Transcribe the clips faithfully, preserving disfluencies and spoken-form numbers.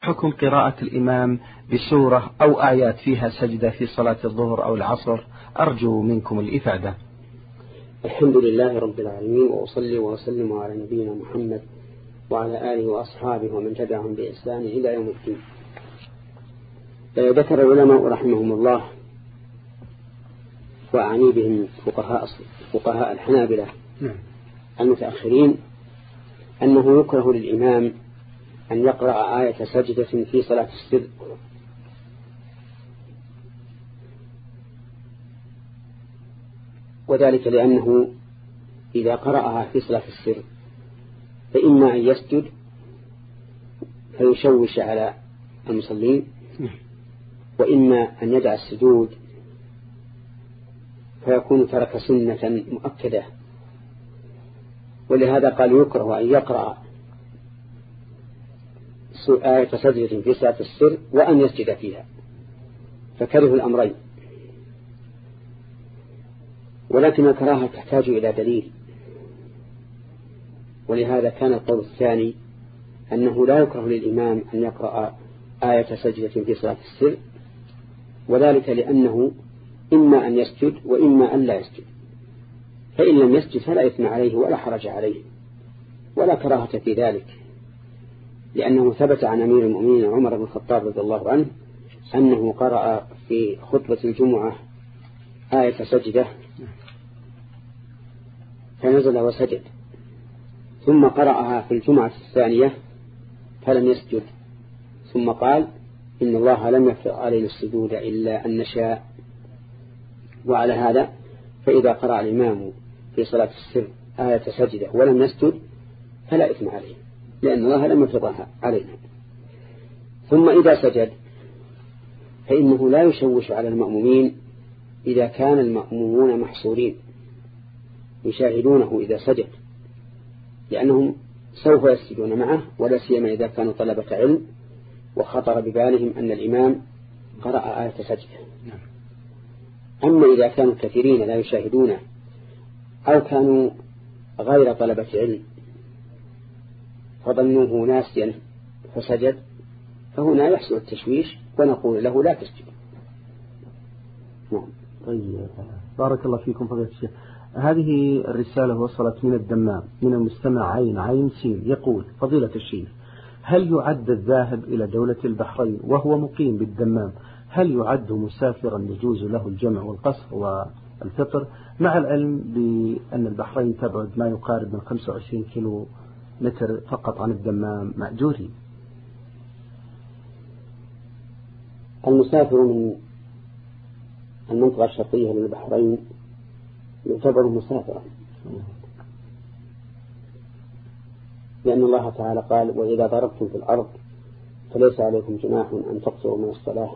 حكم قراءة الإمام بسورة أو آيات فيها سجدة في صلاة الظهر أو العصر؟ أرجو منكم الإفادة. الحمد لله رب العالمين، وأصلي وأسلم على نبينا محمد وعلى آله وأصحابه ومن تبعهم بإحسان إلى يوم الدين. ذكر العلماء رحمهم الله، وأعني بهم فقهاء فقهاء الحنابلة المتأخرين، أنه يكره للإمام أن يقرأ آية سجدة في صلاة السر، وذلك لأنه إذا قرأها في صلاة السر فإما أن يسجد فيشوش على المصلين، وإما أن يدع السجود فيكون ترك سنة مؤكدة. ولهذا قال يكره أن يقرأ آية سجدة في صلاة السر وأن يسجد فيها، فكره الأمرين. ولكن الكراهة تحتاج إلى دليل، ولهذا كان القول الثاني أنه لا يكره للإمام أن يقرأ آية سجدة في صلاة السر، وذلك لأنه إما أن يسجد وإما أن لا يسجد، فإن لم يسجد فلا إثم عليه ولا حرج عليه ولا كراهة في ذلك، لأنه ثبت عن أمير المؤمنين عمر بن الخطاب رضي الله عنه أنه قرأ في خطبة الجمعة آية سجدة فنزل وسجد، ثم قرأها في الجمعة الثانية فلم يسجد، ثم قال إن الله لم يفرض علينا السجود إلا أن نشاء. وعلى هذا فإذا قرأ الإمام في صلاة السر آية سجدة ولم يسجد فلا إثم عليه، لأن الله لم يفرضها علينا. ثم إذا سجد فإنه لا يشوش على المأمومين إذا كان المأمومون محصورين يشاهدونه إذا سجد، لأنهم سوف يسجدون معه، ولا سيما إذا كانوا طلبة علم وخطر ببالهم أن الإمام قرأ آية سجدة. أما إذا كانوا كثيرين لا يشاهدونه أو كانوا غير طلبة علم فظنوه ناسيا فسجد، فهنا يحصل التشويش ونقول له لا تسجد. نعم. طيب، بارك الله فيكم فضيلة الشيخ. هذه الرسالة وصلت من الدمام من المستمع عين عين سين، يقول: فضيلة الشيخ، هل يعد الذاهب إلى دولة البحرين وهو مقيم بالدمام هل يعد مسافرا يجوز له الجمع والقصر والفطر، مع العلم بأن البحرين تبعد ما يقارب من خمسة وعشرين كيلو متر فقط عن الدمام مأجوري؟ المسافر من المنطقة الشرقية للبحرين يعتبر مسافرا، لأن الله تعالى قال: وإذا ضربتم في الأرض فليس عليكم جناح أن تقصروا من الصلاة.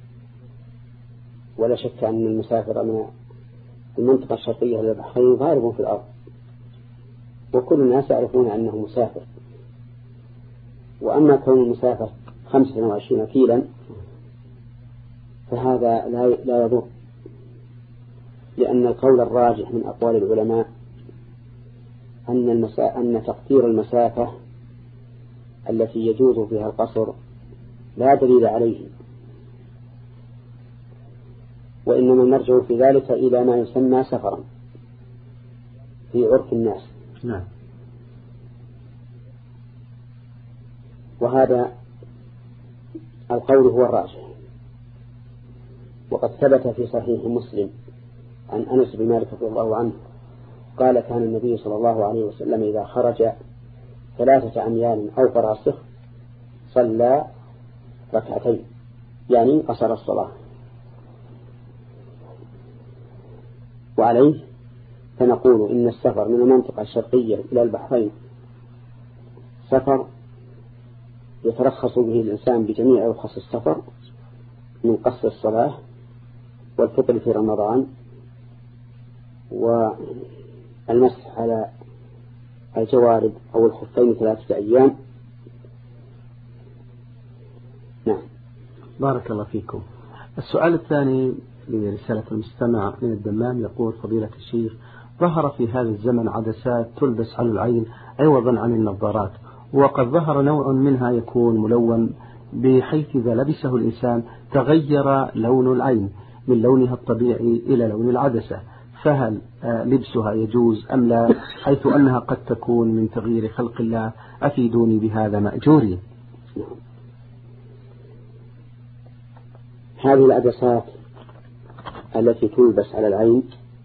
ولا شك أن المسافر من المنطقة الشرقية للبحرين ضارب في الأرض، وكل الناس يعرفون أنه مسافر. وأما كون المسافر خمسة وعشرين كيلا فهذا لا يضر، لأن القول الراجح من أقوال العلماء أن, المسا... أن تقدير المسافة التي يجوز فيها القصر لا دليل عليه، وإنما نرجع في ذلك إلى ما يسمى سفرا في عرف الناس. نعم. وهذا القول هو الراجح. وقد ثبت في صحيح مسلم عن أنس بن مالك رضي الله عنه قال: كان النبي صلى الله عليه وسلم إذا خرج ثلاثة أميال أو فراسخ صلى ركعتين، يعني قصر الصلاة. وعليه فنقول إن السفر من المنطقة الشرقية إلى البحرين سفر يترخص به الإنسان بجميع رخص السفر من قصر الصلاة والفطر في رمضان والمسح على الجوارب أو الخفين ثلاثة أيام. نعم. بارك الله فيكم. السؤال الثاني لرسالة المستمع من الدمام، يقول: فضيلة الشيخ، ظهر في هذا الزمن عدسات تلبس على العين عوضا عن النظارات، وقد ظهر نوع منها يكون ملون بحيث إذا لبسه الإنسان تغير لون العين من لونها الطبيعي إلى لون العدسة، فهل لبسها يجوز أم لا، حيث أنها قد تكون من تغيير خلق الله؟ أفيدوني بهذا مأجورين. هذه العدسات التي تلبس على العين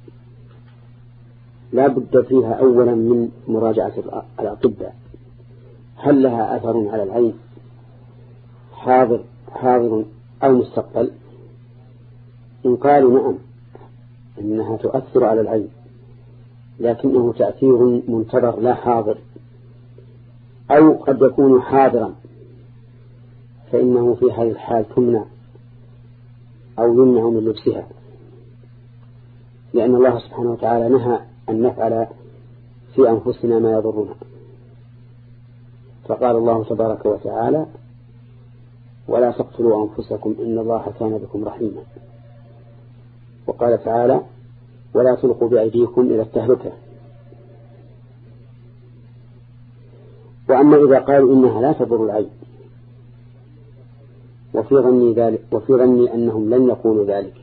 لا بد فيها أولا من مراجعة الأطباء، هل لها أثر على العين حاضر حاضر أو مستقبل؟ إن قالوا نعم إنها تؤثر على العين لكنه تأثير منتظر لا حاضر، أو قد يكون حاضرا، فإنه في هذه الحال تمنع أو يمنع من لبسها، لأن الله سبحانه وتعالى نهى أن نفعل في أنفسنا ما يضرنا، فقال الله تبارك وتعالى: ولا تقتلوا أنفسكم إن الله كان بكم رحيما. وقال تعالى: ولا تلقوا بأيديكم إلى التهلكة. وأما إذا قالوا إنها لا تضر العين، وفي ظني ذلك وفي ظني أنهم لن يقولوا ذلك،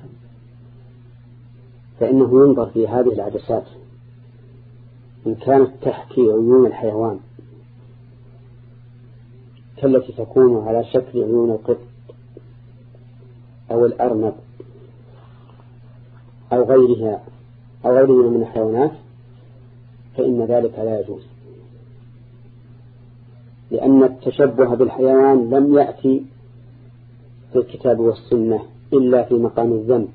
فإنه ينظر في هذه العدسات إن كانت تحكي عيون الحيوان كالتي تكون على شكل عيون القط أو الأرنب أو غيرها أو غيرها من الحيوانات، فإن ذلك لا يجوز، لأن التشبه بالحيوان لم يأتي في الكتاب والسنة إلا في مقام الذنب.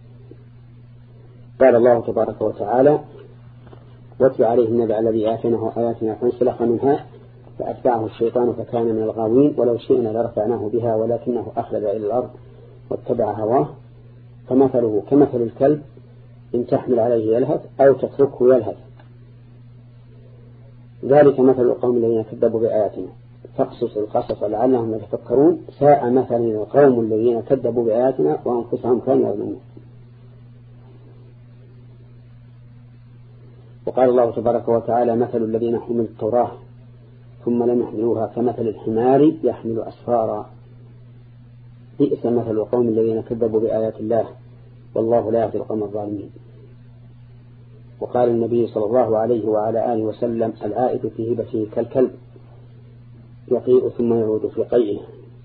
قال الله تبارك وتعالى: واتل عليهم نبأ الذي آتيناه آياتنا فانسلخ منها فأتبعه الشيطان فكان من الغاوين ولو شئنا لرفعناه بها ولكنه أخلد إلى الأرض واتبع هواه فمثله كمثل الكلب إن تحمل عليه يلهث أو تتركه يلهث، ذلك مثل القوم الذين كذبوا بآياتنا فاقصص القصص لعلهم يتفكرون ساء مثلا القوم الذين كذبوا بآياتنا وأنفسهم كانوا يظلمون. وقال الله تبارك وتعالى: مثل الذين حملوا التوراة ثم لم يحملوها كمثل الحمار يحمل أسفارا بئس مثل القوم الذين كذبوا بآيات الله والله لا يهدي القوم الظالمين. وقال النبي صلى الله عليه وعلى آله وسلم: العائد في هبته كالكلب يقيء ثم يعود في قيئه.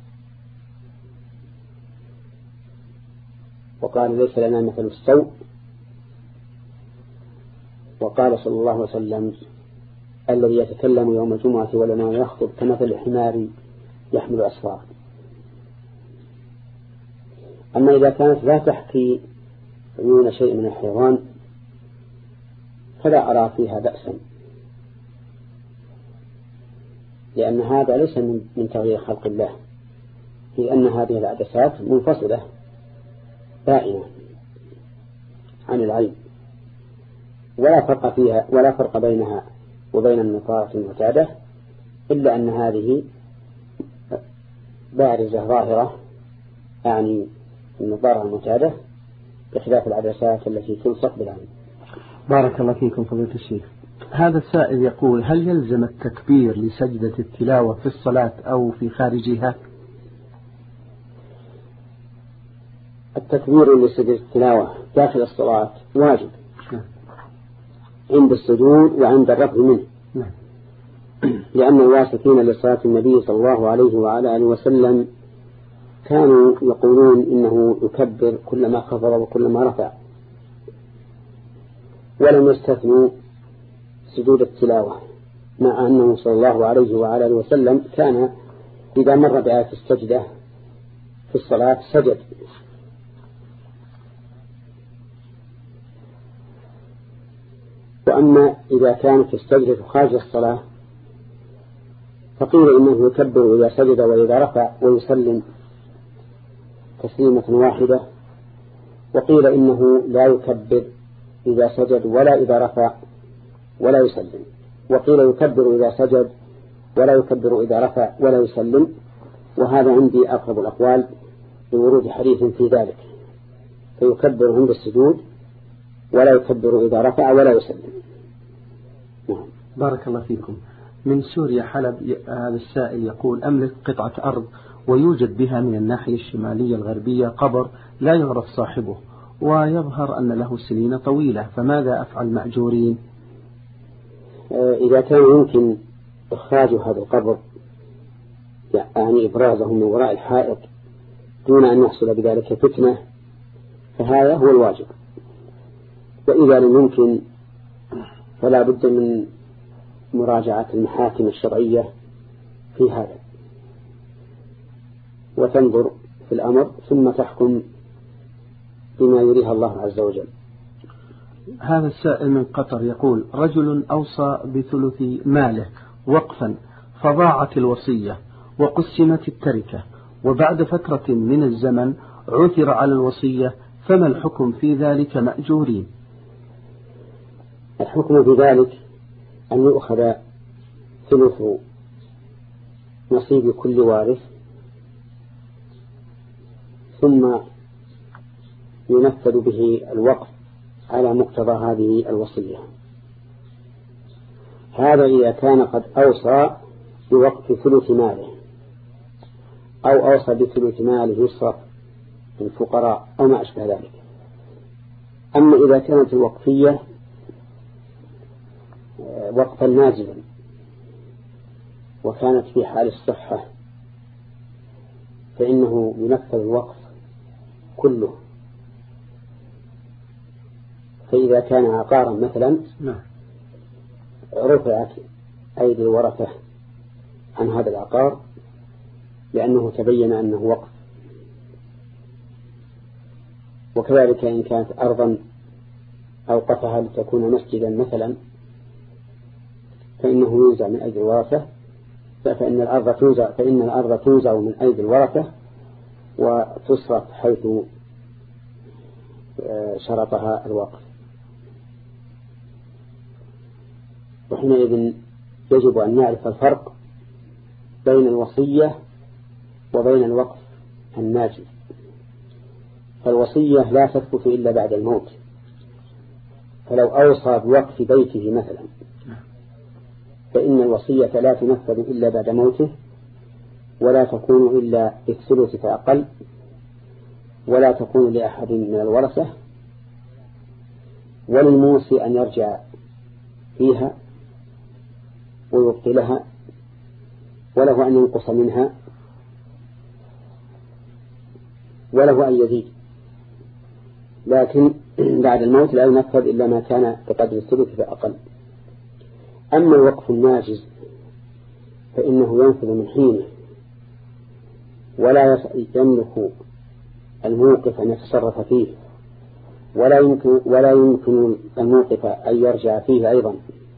وقال: ليس لنا مثل السوء. وقال صلى الله عليه وسلم: الذي يتكلم يوم الجمعة ولما يخطب كمثل الحمار يحمل أسفار. أما إذا كانت لا تحكي عيون شيء من الحيوان فلا أرى فيها بأسا، لأن هذا ليس من تغيير خلق الله، لأن هذه العدسات منفصلة بائنة عن العين، ولا فرق فيها ولا فرق بينها وبين النظارة المعتادة، إلا أن هذه بارزة ظاهرة، يعني النظارة المعتادة، بخلاف العدسات التي تلصق بالعين. بارك الله فيكم فضيلة الشيخ. هذا السائل يقول: هل يلزم التكبير لسجدة التلاوة في الصلاة أو في خارجها؟ التكبير لسجدة التلاوة داخل الصلاة واجب عند السجود وعند الرفع منه، لأن الواسطين لصلاة النبي صلى الله عليه وعلى آله وسلم كانوا يقولون إنه يكبر كلما خفض وكلما رفع، ولم يستثنوا سجود التلاوة، مع أنه صلى الله عليه وعلى آله وسلم كان إذا مر بآية السجدة في الصلاة سجد. وأما إذا كانت السجدة خارج الصلاة فقيل إنه يكبر إذا سجد وإذا رفع ويسلم تسليمة واحدة، وقيل إنه لا يكبر إذا سجد ولا إذا رفع ولا يسلم، وقيل يكبر إذا سجد ولا يكبر إذا رفع ولا يسلم، وهذا عندي أقرب الأقوال بورود حديث في ذلك، فيكبر عند السجود ولا يكبر إذا رفع ولا يسلم. نعم. بارك الله فيكم. من سوريا حلب هذا السائل يقول: أملك قطعة أرض ويوجد بها من الناحية الشمالية الغربية قبر لا يعرف صاحبه، ويظهر أن له سنين طويلة، فماذا أفعل مأجورين؟ إذا كان يمكن إخراج هذا القبر يعني إبرازه من وراء الحائط دون أن يحصل بذلك فتنة فهذا هو الواجب، وإذا لم يمكن فلا بد من مراجعة المحاكم الشرعية في هذا وتنظر في الأمر ثم تحكم بما يريها الله عز وجل. هذا السائل من قطر يقول: رجل أوصى بثلث ماله وقفا فضاعت الوصية وقسمت التركة، وبعد فترة من الزمن عثر على الوصية، فما الحكم في ذلك مأجورين؟ الحكم في ذلك أن يؤخذ ثلث نصيب كل وارث ثم ينفذ به الوقف على مقتضى هذه الوصية. هذا إذا كان قد أوصى بوقف ثلث ماله أو أوصى بثلث ماله يصرف للفقراء أو ما أشبه ذلك. أما إذا كانت الوقفية وقفا نازلا وكانت في حال الصحة فإنه ينفذ الوقف كله. فإذا كان عقارا مثلا رفعت أيدي الورثة عن هذا العقار لأنه تبين أنه وقف. وكذلك إن كانت أرضا أوقفها لتكون مسجدا مثلا فإنه ينزع من أيدي الورثة فإن الأرض تنزع فإن الأرض تنزع من أيدي الورثة وتصرف حيث شرطها الوقف. وحينئذ يجب أن نعرف الفرق بين الوصية وبين الوقف الناجز. فالوصية لا تثبت إلا بعد الموت، فلو أوصى بوقف بيته مثلا فإن الوصية لا تنفذ إلا بعد موته، ولا تكون إلا بالثلث فأقل، ولا تكون لأحد من الورثة، وللموصي أن يرجع فيها ويبطلها، وله أن ينقص منها، وله أن يزيد، لكن بعد الموت لا ينفذ إلا ما كان بقدر الثلث فأقل. أما الوقف الناجز فإنه ينفذ من حينه، ولا يملك الموقف أن يتصرف فيه، ولا يمكن ولا يمكن الموقف أن يرجع فيه أيضا،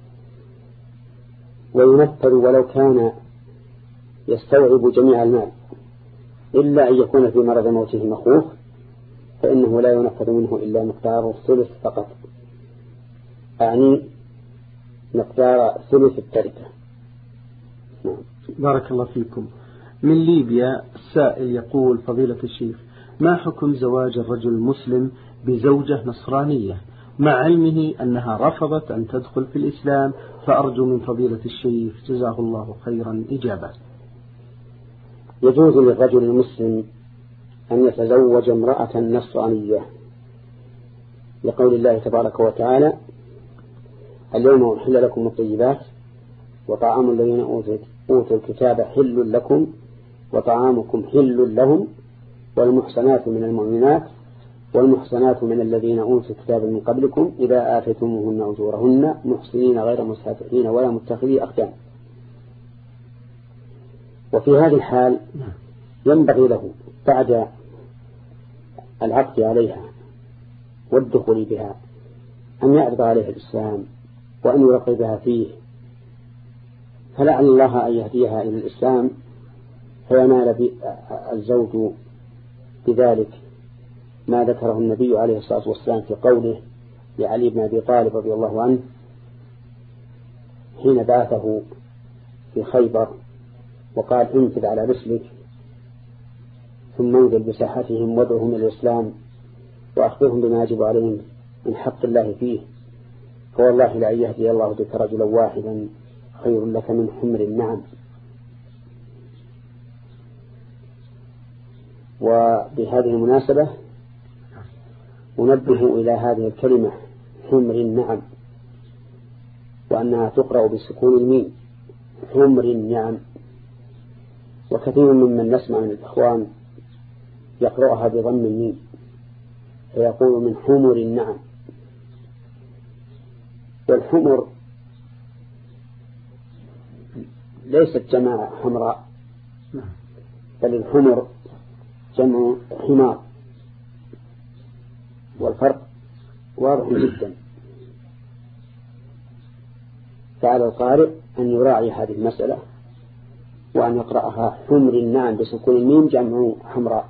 وينفذ ولو كان يستوعب جميع المال، إلا أن يكون في مرض موته مخوف فإنه لا ينفذ منه إلا مقدار الثلث فقط، أعني مقدار ثلث التركة. بارك الله فيكم. من ليبيا السائل يقول: فضيلة الشيخ، ما حكم زواج الرجل المسلم بزوجة نصرانية مع علمه أنها رفضت أن تدخل في الإسلام؟ فأرجو من فضيلة الشيخ جزاه الله خيرا إجابة. يجوز للرجل المسلم أن يتزوج امرأة نصرانية لقول الله تبارك وتعالى: اليوم أحل لكم الطيبات وطعام الذين أوتوا الكتاب حل لكم وطعامكم حل لهم والمحصنات من المؤمنات والمحصنات من الذين أوتوا الكتاب من قبلكم إذا آتيتموهن أجورهن محصنين غير مسافحين ولا متخذي أخدان. وفي هذه الحال ينبغي له بعد العقد عليها والدخول بها أن يعرض عليها الإسلام وأن يرغبها فيه، فلعل الله أن يهديها إلى الإسلام فينال الزوج بذلك ما ذكره النبي عليه الصلاة والسلام في قوله لعلي بن أبي طالب رضي الله عنه حين بعثه في خيبر وقال: انفذ على رسلك ثم انزل بساحتهم وادعهم إلى الإسلام وأخبرهم بما يجب عليهم من حق الله فيه، فوالله لأن يهدي الله بك رجلا واحدا خير لك من حمر النعم. وبهذه المناسبة أنبه إلى هذه الكلمة حمر النعم، وأنها تقرأ بسكون الميم حمر النعم. وكثير ممن نسمع من الإخوان يقرأها بضم الميم فيقول من حمر النعم. والحمر ليست جمع حمراء، بل الحمر جمع حمار، والفرق واضح جدا. فعلى القارئ أن يراعي هذه المسألة وأن يقرأها حمر النعم بسكون الميم جمع حمراء.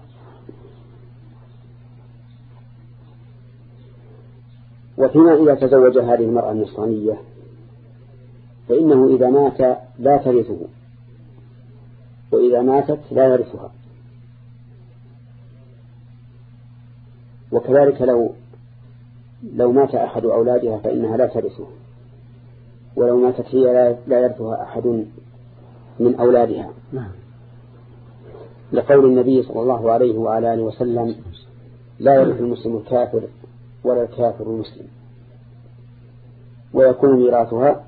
وفيما إذا تزوج هذه المرأة النصرانية فإنه إذا مات لا ترثه، وإذا ماتت لا يرثها. وكذلك لو لو مات أحد أولادها فإنها لا ترثه، ولو ماتت هي لا يرثها أحد من أولادها، لقول النبي صلى الله عليه وعلى آله وسلم لا يرث المسلم الكافر ولا الكافر المسلم. ويكون ميراثها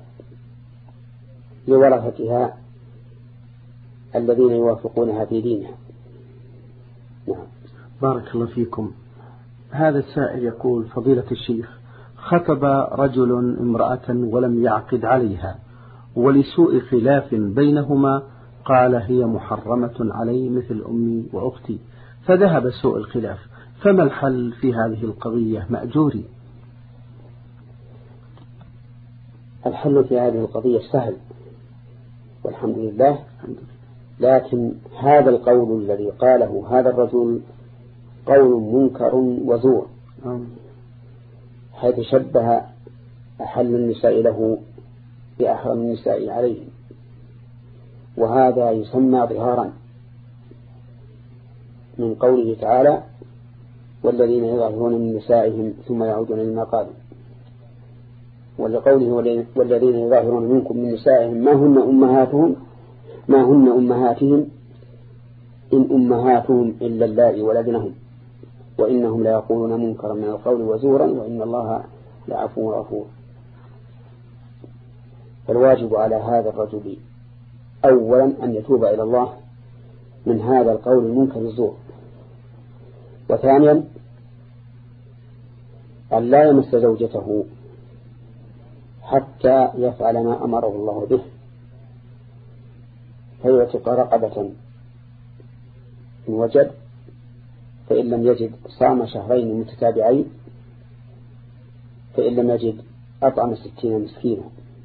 لورثتها الذين يوافقونها في دينها. نعم. بارك الله فيكم. هذا السائل يقول فضيلة الشيخ خطب رجل امرأة ولم يعقد عليها، ولسوء خلاف بينهما قال هي محرمة علي مثل أمي وأختي، فذهب سوء الخلاف، فما الحل في هذه القضية مأجوري؟ الحل في هذه القضية سهل والحمد لله، لكن هذا القول الذي قاله هذا الرجل قول منكر وزور، حيث شبه أحل النساء له بأحرم النساء عليه، وهذا يسمى ظهارا من قوله تعالى والذين يظاهرون من نسائهم ثم يعودون لما قالوا، ولقوله والذين يظاهرون منكم من نسائهم ما هن أمهاتهم ما هن أمهاتهم إن أمهاتهم إلا اللائي ولدنهم وإنهم لا يقولون منكرا من القول وزورا وإن الله لعفو غفور. فالواجب على هذا الرجل أولا أن يتوب إلى الله من هذا القول المنكر الزور، وثانيا أن لا يمس زوجته حتى يفعل ما أمره الله به، فيعتق رقبة إن وجد، فإن لم يجد صام شهرين متتابعين، فإن لم يجد أطعم ستين مسكينا.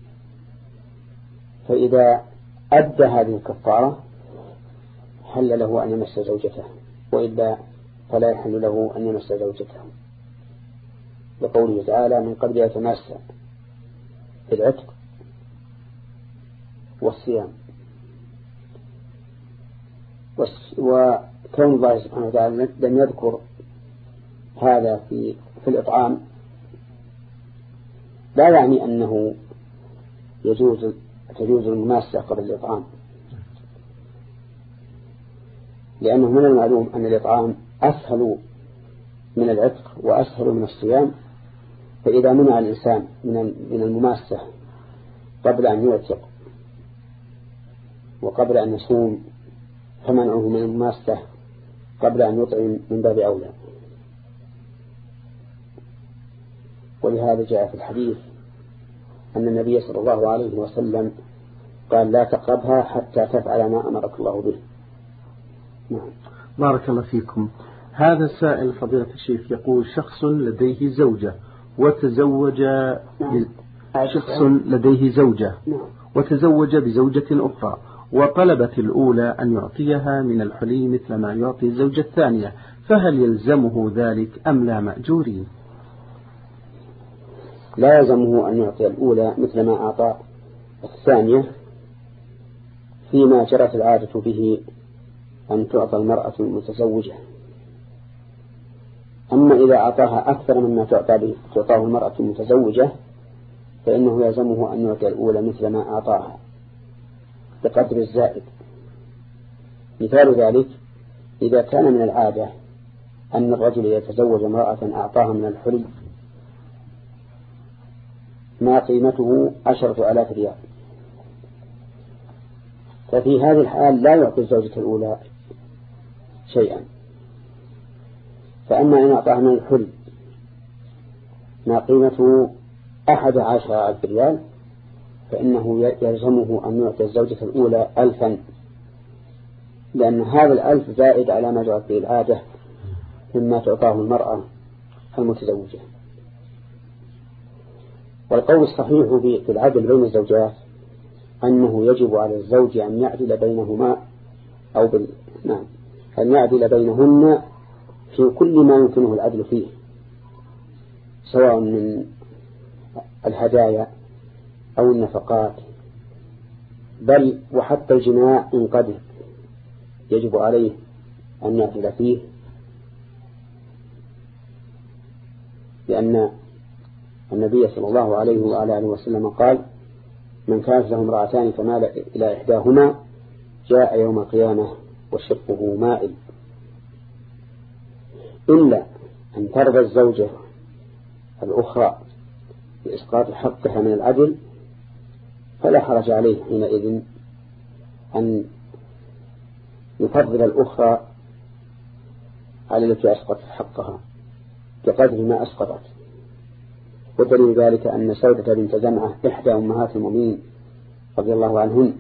فإذا أدى هذه الكفارة حل له أن يمس زوجته، وإلا فلا يحل له أن يمس زوجته، لقوله تعالى من قبل يتماس في العتق والصيام. وكون الله سبحانه وتعالى لم يذكر هذا في في الإطعام لا يعني أنه يجوز تجوز المماسة قبل الإطعام، لأنه من المعلوم أن الإطعام أسهل من العتق وأسهل من الصيام، فإذا منع الإنسان من المماسة قبل أن يعتق وقبل أن يصوم فمنعه من المماسة قبل أن يطعم من باب أولى. ولهذا جاء في الحديث أن النبي صلى الله عليه وسلم قال لا تقربها حتى تفعل ما أمرك الله به. نعم. بارك الله فيكم. هذا السائل فضيلة الشيخ يقول شخص لديه زوجة وتزوج نعم. شخص لديه زوجة نعم. وتزوج بزوجة أخرى، وطلبت الأولى أن يعطيها من الحلي مثل ما يعطي الزوجة الثانية، فهل يلزمه ذلك أم لا مأجورين؟ لا يلزمه أن يعطي الأولى مثل ما أعطى الثانية، فيما جرت العادة به أن تعطى المرأة المتزوجة. أما إذا أعطاها أكثر مما تعطاه المرأة المتزوجة فإنه يلزمه أن يعطي الأولى مثل ما أعطاها بقدر الزائد. مثال ذلك إذا كان من العادة أن الرجل يتزوج امرأة أعطاها من الحلي ما قيمته عشرة آلاف ريال، ففي هذه الحال لا يعطي الزوجة الأولى شيئا. فأما إن أعطاها من الحلي ما قيمته أحد عشر ألف ريال فإنه يلزمه أن يعطي الزوجة الأولى ألفا، لأن هذا الألف زائد على ما جرت به العادة مما تعطاه المرأة المتزوجة. والقول الصحيح في العدل بين الزوجات أنه يجب على الزوج أن يعدل بينهما أو بال... نعم أن يعدل بينهن في كل ما يمكنه العدل فيه، سواء من الهدايا أو النفقات، بل وحتى الجماع إن قدر يجب عليه أن يعدل فيه، لأن النبي صلى الله عليه وعلى آله وسلم قال: من كانت له امرأتان فمال إلى إحداهما جاء يوم القيامة وشقه مائل، إلا أن ترضى الزوجة الأخرى بإسقاط حقها من العدل فلا حرج عليه حينئذ أن يفضل الأخرى على التي أسقطت حقها بقدر ما أسقطت. ودليل ذلك أن سودة بنت زمعة إحدى أمهات المؤمنين رضي الله عنهن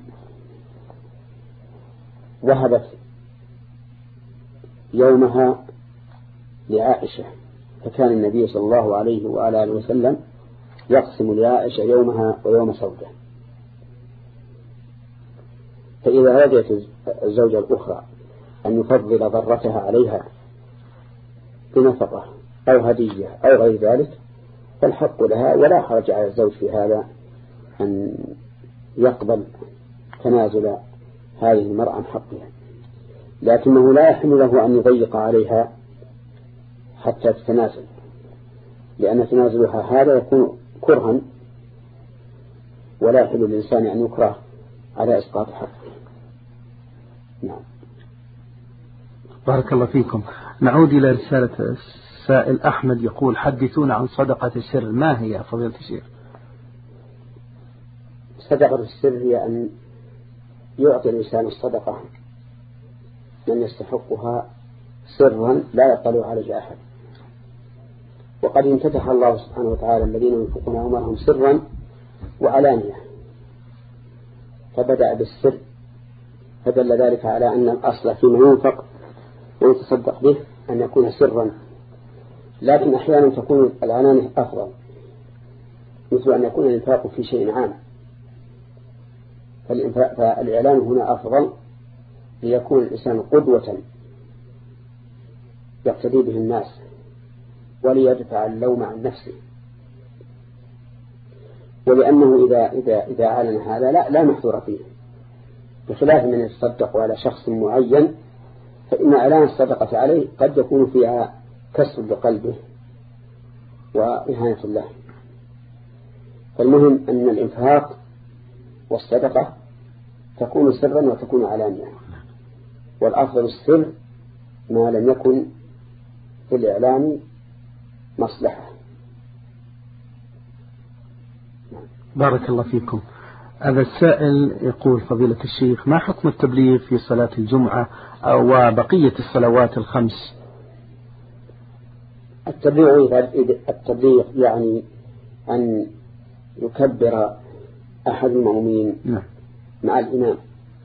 وهبت يومها لعائشة، فكان النبي صلى الله عليه وآله وسلم يقسم لعائشة يومها ويوم سودة. فإذا رجعت الزوجة الأخرى أن يفضل ضرتها عليها بنفقة أو هدية أو غير ذلك فالحق لها، ولا حرج على الزوج في هذا أن يقبل تنازل هذه المرأة عن حقها، لكنه لا يحل له أن يضيق عليها حتى تتنازل، لأن تنازلها هذا يكون كرها، ولا يحل للإنسان أن يكره على إسقاط حقه. نعم. بارك الله فيكم. نعود إلى رسالة السائل أحمد يقول: حدثونا عن صدقة السر، ما هي فضيلة الشيخ؟ صدقة السر هي أن يعطي الإنسان الصدقة من يستحقها سرا لا يطلع عليه أحد، وقد امتدح الله سبحانه وتعالى الذين ينفقون أموالهم سرا وعلانية، فبدأ بالسر، فدل ذلك على أن الأصل فيما ينفق ويتصدق به أن يكون سرا، لكن أحيانا تكون العلانية أفضل، مثل أن يكون الإنفاق في شيء عام، فالإعلان هنا أفضل ليكون الإنسان قدوة يقتدي به الناس وليدفع اللوم عن نفسه، ولأنه إذا, إذا, إذا أعلن هذا لا, لا محظور فيه، بخلاف من يتصدق على شخص معين فإن إعلان الصدقة عليه قد يكون فيها كسر لقلبه وإهانة الله. فالمهم أن الإنفاق والصدقة تكون سرا وتكون علانية، والأفضل السر ما لم يكن في الإعلان مصلحة. بارك الله فيكم. هذا السائل يقول: فضيلة الشيخ، ما حكم التبليغ في صلاة الجمعة وبقية الصلوات الخمس؟ التبليغ التبليغ يعني أن يكبر أحد المؤمنين مع الإمام،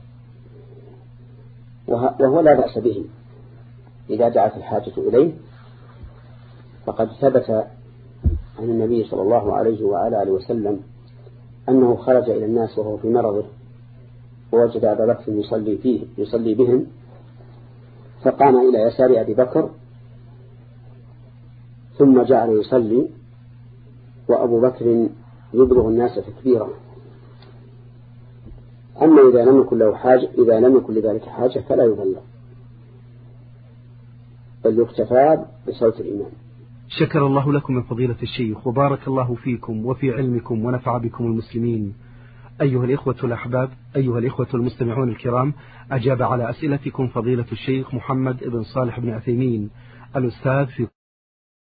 وهو لا بأس به إذا دعت الحاجة إليه، فقد ثبت عن النبي صلى الله عليه وعلى آله وسلم أنه خرج إلى الناس وهو في مرضه ووجد أبا بكر يصلي فيه يصلي بهم، فقام إلى يسار أبي بكر ثم جعل يصلي وأبو بكر يبلغ الناس تكبيرا. أما إذا لم يكن له حاجة إذا لم يكن لذلك حاجة فلا يبلغ، بل يكتفى بصوت الإمام. شكر الله لكم من فضيلة الشيخ، وبارك الله فيكم وفي علمكم ونفع بكم المسلمين. أيها الإخوة الأحباب، أيها الإخوة المستمعون الكرام، أجاب على أسئلتكم فضيلة الشيخ محمد بن صالح بن عثيمين الأستاذ في